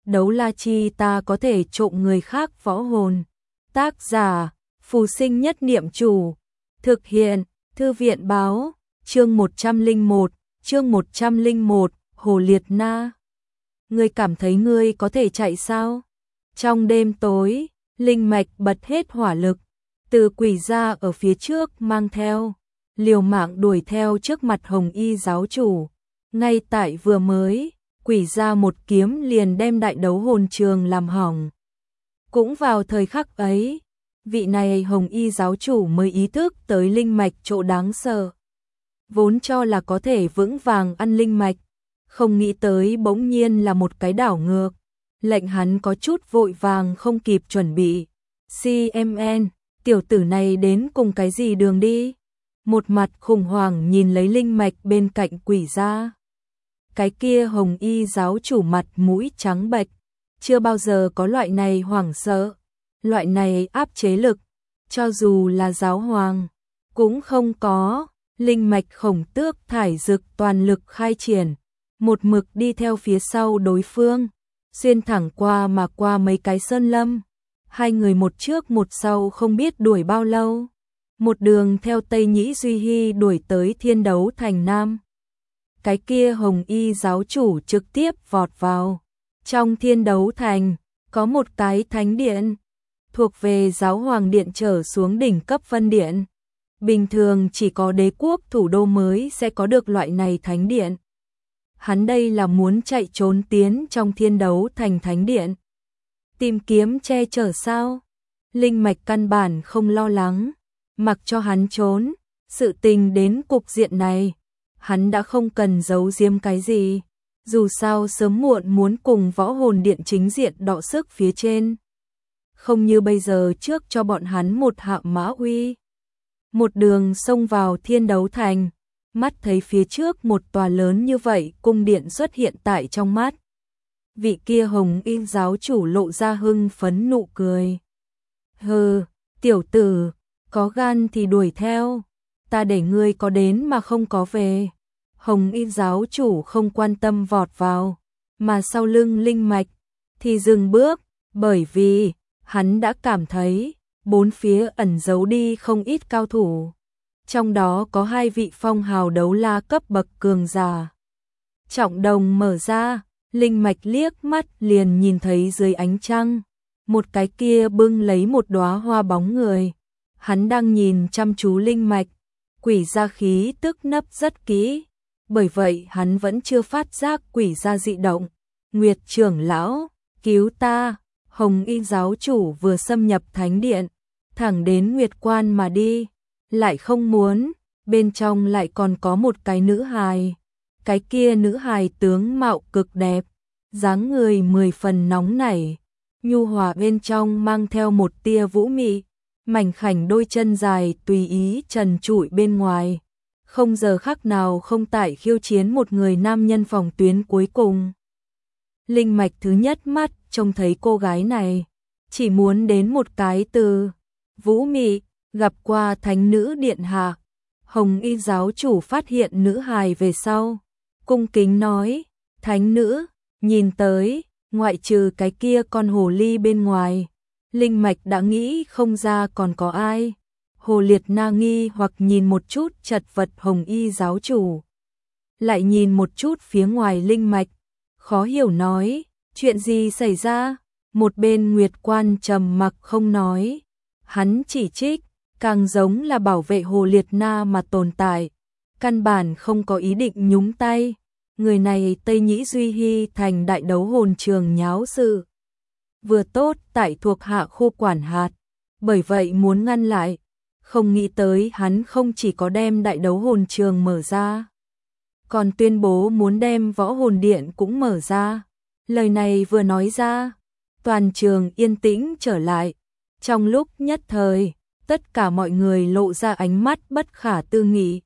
đấu la chi ta có thể trộm người khác võ hồn. Tác giả, Phù Sinh Nhất Niệm Chủ. Thực hiện, Thư viện báo, chương 101, Hồ Liệt Na. Ngươi cảm thấy ngươi có thể chạy sao? Trong đêm tối, linh mạch bật hết hỏa lực, từ quỷ gia ở phía trước mang theo, liều mạng đuổi theo trước mặt Hồng Y giáo chủ. Ngay tại vừa mới, quỷ gia một kiếm liền đem đại đấu hồn trường làm hỏng. Cũng vào thời khắc ấy, vị này Hồng Y giáo chủ mới ý thức tới linh mạch chỗ đáng sợ. Vốn cho là có thể vững vàng ăn linh mạch, không nghĩ tới bỗng nhiên là một cái đảo ngược, lệnh hắn có chút vội vàng không kịp chuẩn bị. CMN, tiểu tử này đến cùng cái gì đường đi? Một mặt khủng hoảng nhìn lấy linh mạch bên cạnh quỷ gia. Cái kia Hồng Y giáo chủ mặt mũi trắng bệch, chưa bao giờ có loại này hoảng sợ, loại này áp chế lực, cho dù là giáo hoàng cũng không có. Linh mạch Khổng Tước thải dực toàn lực khai triển, một mực đi theo phía sau đối phương, xuyên thẳng qua mà qua mấy cái sơn lâm. Hai người một trước một sau không biết đuổi bao lâu, một đường theo Tây Nhĩ Duy Hy đuổi tới Thiên Đấu Thành Nam. Cái kia Hồng Y giáo chủ trực tiếp vọt vào. Trong Thiên Đấu Thành, có một cái thánh điện, thuộc về giáo hoàng điện trở xuống đỉnh cấp phân điện. Bình thường chỉ có đế quốc thủ đô mới sẽ có được loại này thánh điện. Hắn đây là muốn chạy trốn tiến trong Thiên Đấu Thành thánh điện, tìm kiếm che chở sao? Linh mạch căn bản không lo lắng, mặc cho hắn trốn. Sự tình đến cục diện này, hắn đã không cần giấu giếm cái gì. Dù sao sớm muộn muốn cùng võ hồn điện chính diện đọ sức phía trên. Không như bây giờ trước cho bọn hắn một hạ mã uy. Một đường xông vào Thiên Đấu Thành, mắt thấy phía trước một tòa lớn như vậy cung điện xuất hiện tại trong mắt. Vị kia Hồng Y giáo chủ lộ ra hưng phấn nụ cười. Hừ, tiểu tử, có gan thì đuổi theo, ta để ngươi có đến mà không có về. Hồng Y giáo chủ không quan tâm vọt vào, mà sau lưng linh mạch thì dừng bước, bởi vì hắn đã cảm thấy bốn phía ẩn giấu đi không ít cao thủ. Trong đó có hai vị phong hào đấu la cấp bậc cường giả. Trọng đồng mở ra, linh mạch liếc mắt liền nhìn thấy dưới ánh trăng, một cái kia bưng lấy một đóa hoa bóng người. Hắn đang nhìn chăm chú linh mạch, quỷ gia khí tức nấp rất kỹ, bởi vậy hắn vẫn chưa phát giác quỷ gia dị động. Nguyệt trưởng lão, cứu ta! Hồng Y giáo chủ vừa xâm nhập thánh điện, thẳng đến Nguyệt Quan mà đi, lại không muốn, bên trong lại còn có một cái nữ hài. Cái kia nữ hài tướng mạo cực đẹp, dáng người 10 phần nóng nảy, nhu hòa bên trong mang theo một tia vũ mị, mảnh khảnh đôi chân dài tùy ý trần trụi bên ngoài, không giờ khắc nào không tại khiêu chiến một người nam nhân phòng tuyến cuối cùng. Linh mạch thứ nhất mắt trông thấy cô gái này, chỉ muốn đến một cái từ vũ mị. Gặp qua thánh nữ điện hạ, Hồng Y giáo chủ phát hiện nữ hài về sau, cung kính nói, thánh nữ, nhìn tới, ngoại trừ cái kia con hồ ly bên ngoài, linh mạch đã nghĩ không ra còn có ai. Hồ Liệt Na nghi hoặc nhìn một chút chật vật Hồng Y giáo chủ, lại nhìn một chút phía ngoài linh mạch, khó hiểu nói, chuyện gì xảy ra? Một bên Nguyệt Quan trầm mặc không nói, hắn chỉ trích, càng giống là bảo vệ Hồ Liệt Na mà tồn tại, căn bản không có ý định nhúng tay. Người này Tây Nhĩ Duy Hy thành đại đấu hồn trường nháo sự, vừa tốt tại thuộc hạ khu quản hạt, bởi vậy muốn ngăn lại. Không nghĩ tới hắn không chỉ có đem đại đấu hồn trường mở ra, còn tuyên bố muốn đem võ hồn điện cũng mở ra. Lời này vừa nói ra, toàn trường yên tĩnh trở lại. Trong lúc nhất thời, tất cả mọi người lộ ra ánh mắt bất khả tư nghị.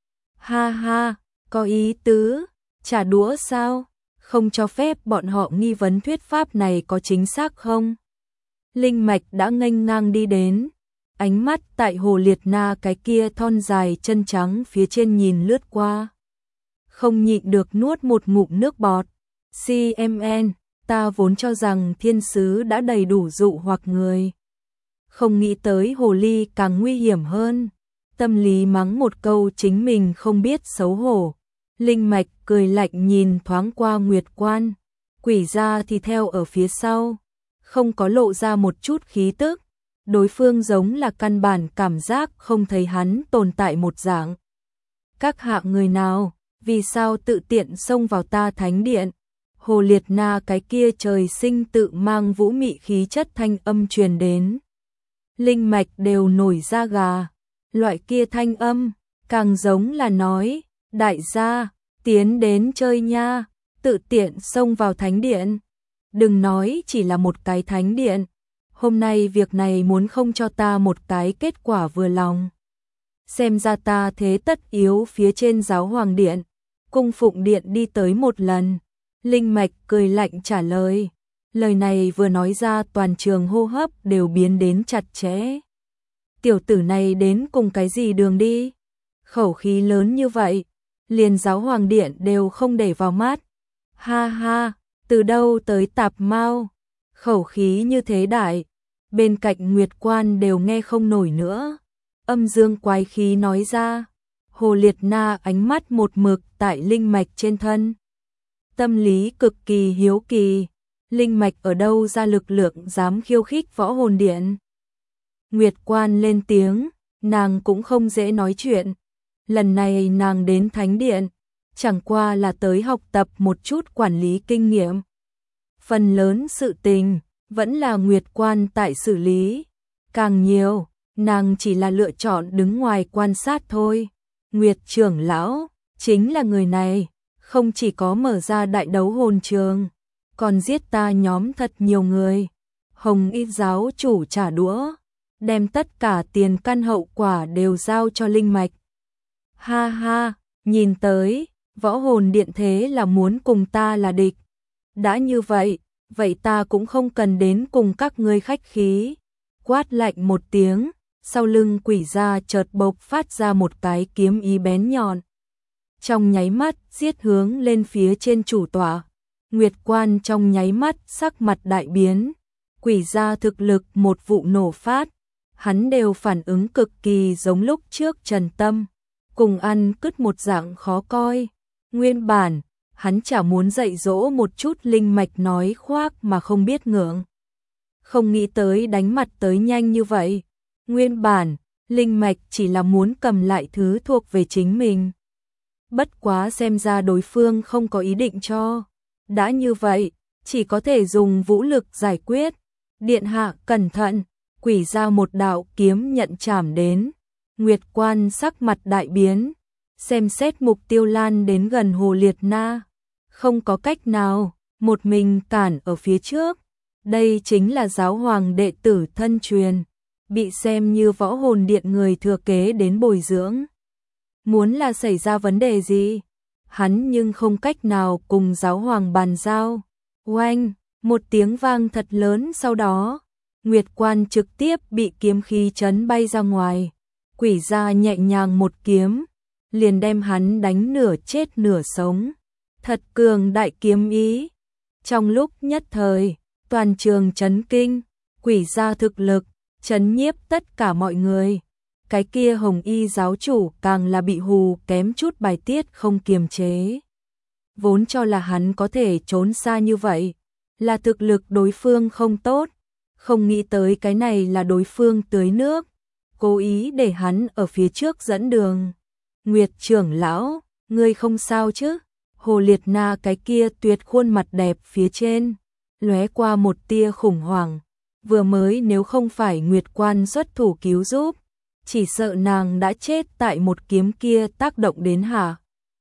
Ha ha, có ý tứ, trả đũa sao? Không cho phép bọn họ nghi vấn thuyết pháp này có chính xác không? Linh mạch đã nghênh ngang đi đến, ánh mắt tại Hồ Liệt Na cái kia thon dài chân trắng phía trên nhìn lướt qua. Không nhịn được nuốt một ngụm nước bọt. CMN, Ta vốn cho rằng thiên sứ đã đầy đủ dụ hoặc người. Không nghĩ tới hồ ly càng nguy hiểm hơn. Tâm lý mắng một câu chính mình không biết xấu hổ. Linh mạch cười lạnh nhìn thoáng qua Nguyệt Quan. Quỷ gia thì theo ở phía sau. Không có lộ ra một chút khí tức. Đối phương giống là căn bản cảm giác không thấy hắn tồn tại một dạng. Các hạ người nào, vì sao tự tiện xông vào ta thánh điện? Hồ Liệt Na cái kia trời sinh tự mang vũ mị khí chất thanh âm truyền đến. Linh mạch đều nổi da gà. Loại kia thanh âm, càng giống là nói, đại gia, tiến đến chơi nha, tự tiện xông vào thánh điện. Đừng nói chỉ là một cái thánh điện. Hôm nay việc này muốn không cho ta một cái kết quả vừa lòng. Xem ra ta thế tất yếu phía trên giáo hoàng điện. Cung phụng điện đi tới một lần. Linh mạch cười lạnh trả lời. Lời này vừa nói ra toàn trường hô hấp đều biến đến chặt chẽ. Tiểu tử này đến cùng cái gì đường đi? Khẩu khí lớn như vậy, liền giáo hoàng điện đều không để vào mắt. Ha ha, từ đâu tới tạp mau? Khẩu khí như thế đại, bên cạnh Nguyệt Quan đều nghe không nổi nữa. Âm dương quái khí nói ra. Hồ Liệt Na ánh mắt một mực tại linh mạch trên thân. Tâm lý cực kỳ hiếu kỳ. Linh mạch ở đâu ra lực lượng dám khiêu khích võ hồn điện? Nguyệt Quan lên tiếng, nàng cũng không dễ nói chuyện. Lần này nàng đến thánh điện, chẳng qua là tới học tập một chút quản lý kinh nghiệm. Phần lớn sự tình, vẫn là Nguyệt Quan tại xử lý. Càng nhiều, nàng chỉ là lựa chọn đứng ngoài quan sát thôi. Nguyệt trưởng lão, chính là người này, không chỉ có mở ra đại đấu hồn trường, còn giết ta nhóm thật nhiều người. Hồng Y giáo chủ trả đũa, đem tất cả tiền căn hậu quả đều giao cho linh mạch. Ha ha, nhìn tới, võ hồn điện thế là muốn cùng ta là địch. Đã như vậy, vậy ta cũng không cần đến cùng các ngươi khách khí. Quát lạnh một tiếng, sau lưng quỷ gia chợt bộc phát ra một cái kiếm ý bén nhọn. Trong nháy mắt, giết hướng lên phía trên chủ tọa. Nguyệt Quan trong nháy mắt sắc mặt đại biến. Quỷ gia thực lực một vụ nổ phát. Hắn đều phản ứng cực kỳ giống lúc trước Trần Tâm. Cùng ăn cứt một dạng khó coi. Nguyên bản, hắn chả muốn dạy dỗ một chút linh mạch nói khoác mà không biết ngượng. Không nghĩ tới đánh mặt tới nhanh như vậy. Nguyên bản, linh mạch chỉ là muốn cầm lại thứ thuộc về chính mình. Bất quá xem ra đối phương không có ý định cho. Đã như vậy, chỉ có thể dùng vũ lực giải quyết. Điện hạ cẩn thận, quỷ ra một đạo kiếm nhận chảm đến. Nguyệt Quan sắc mặt đại biến, xem xét mục tiêu lan đến gần Hồ Liệt Na. Không có cách nào, một mình cản ở phía trước. Đây chính là giáo hoàng đệ tử thân truyền, bị xem như võ hồn điện người thừa kế đến bồi dưỡng. Muốn là xảy ra vấn đề gì, hắn nhưng không cách nào cùng giáo hoàng bàn giao. Oanh, một tiếng vang thật lớn sau đó, Nguyệt Quan trực tiếp bị kiếm khí chấn bay ra ngoài. Quỷ gia nhẹ nhàng một kiếm, liền đem hắn đánh nửa chết nửa sống. Thật cường đại kiếm ý. Trong lúc nhất thời, toàn trường chấn kinh, quỷ gia thực lực, chấn nhiếp tất cả mọi người. Cái kia Hồng Y giáo chủ càng là bị hù kém chút bài tiết không kiềm chế. Vốn cho là hắn có thể trốn xa như vậy, là thực lực đối phương không tốt. Không nghĩ tới cái này là đối phương tưới nước, cố ý để hắn ở phía trước dẫn đường. Nguyệt trưởng lão, ngươi không sao chứ? Hồ Liệt Na cái kia tuyệt khuôn mặt đẹp phía trên, lóe qua một tia khủng hoảng. Vừa mới nếu không phải Nguyệt Quan xuất thủ cứu giúp, chỉ sợ nàng đã chết tại một kiếm kia tác động đến hạ.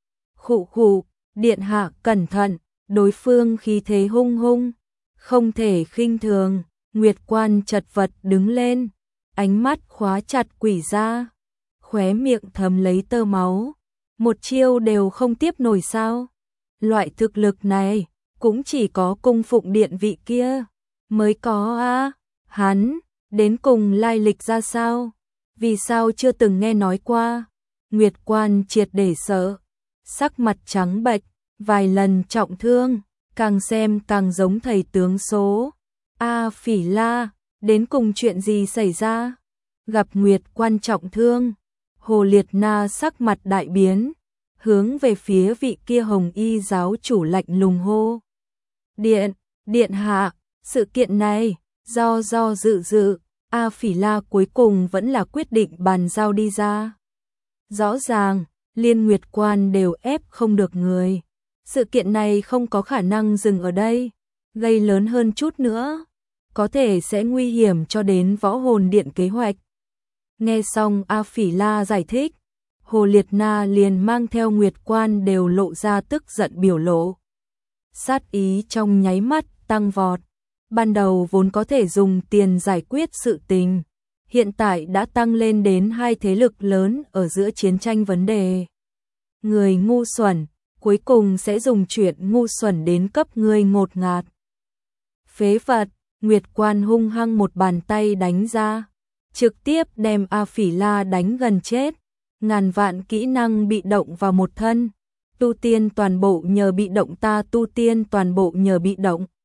Khụ khụ, điện hạ cẩn thận, đối phương khí thế hung hung, không thể khinh thường. Nguyệt Quan chật vật đứng lên, ánh mắt khóa chặt quỷ gia, khóe miệng thấm lấy tơ máu. Một chiêu đều không tiếp nổi sao? Loại thực lực này cũng chỉ có cung phụng điện vị kia mới có a. Hắn đến cùng lai lịch ra sao? Vì sao chưa từng nghe nói qua? Nguyệt Quan triệt để sợ, sắc mặt trắng bệch, vài lần trọng thương, càng xem càng giống thầy tướng số. A Phỉ La, đến cùng chuyện gì xảy ra? Gặp Nguyệt Quan trọng thương. Hồ Liệt Na sắc mặt đại biến, hướng về phía vị kia hồng y giáo chủ lạnh lùng hô. Điện hạ, sự kiện này, do dự, A Phỉ La cuối cùng vẫn là quyết định bàn giao đi ra. Rõ ràng, Liên Nguyệt Quan đều ép không được người. Sự kiện này không có khả năng dừng ở đây, gây lớn hơn chút nữa, có thể sẽ nguy hiểm cho đến Võ Hồn Điện kế hoạch. Nghe xong A Phỉ La giải thích, Hồ Liệt Na liền mang theo Nguyệt Quan đều lộ ra tức giận biểu lộ. Sát ý trong nháy mắt tăng vọt, ban đầu vốn có thể dùng tiền giải quyết sự tình, hiện tại đã tăng lên đến hai thế lực lớn ở giữa chiến tranh vấn đề. Người ngu xuẩn, cuối cùng sẽ dùng chuyện ngu xuẩn đến cấp người ngột ngạt. Phế vật, Nguyệt Quan hung hăng một bàn tay đánh ra, trực tiếp đem A Phỉ La đánh gần chết. Ngàn vạn kỹ năng bị động vào một thân, tu tiên toàn bộ nhờ bị động, ta tu tiên toàn bộ nhờ bị động.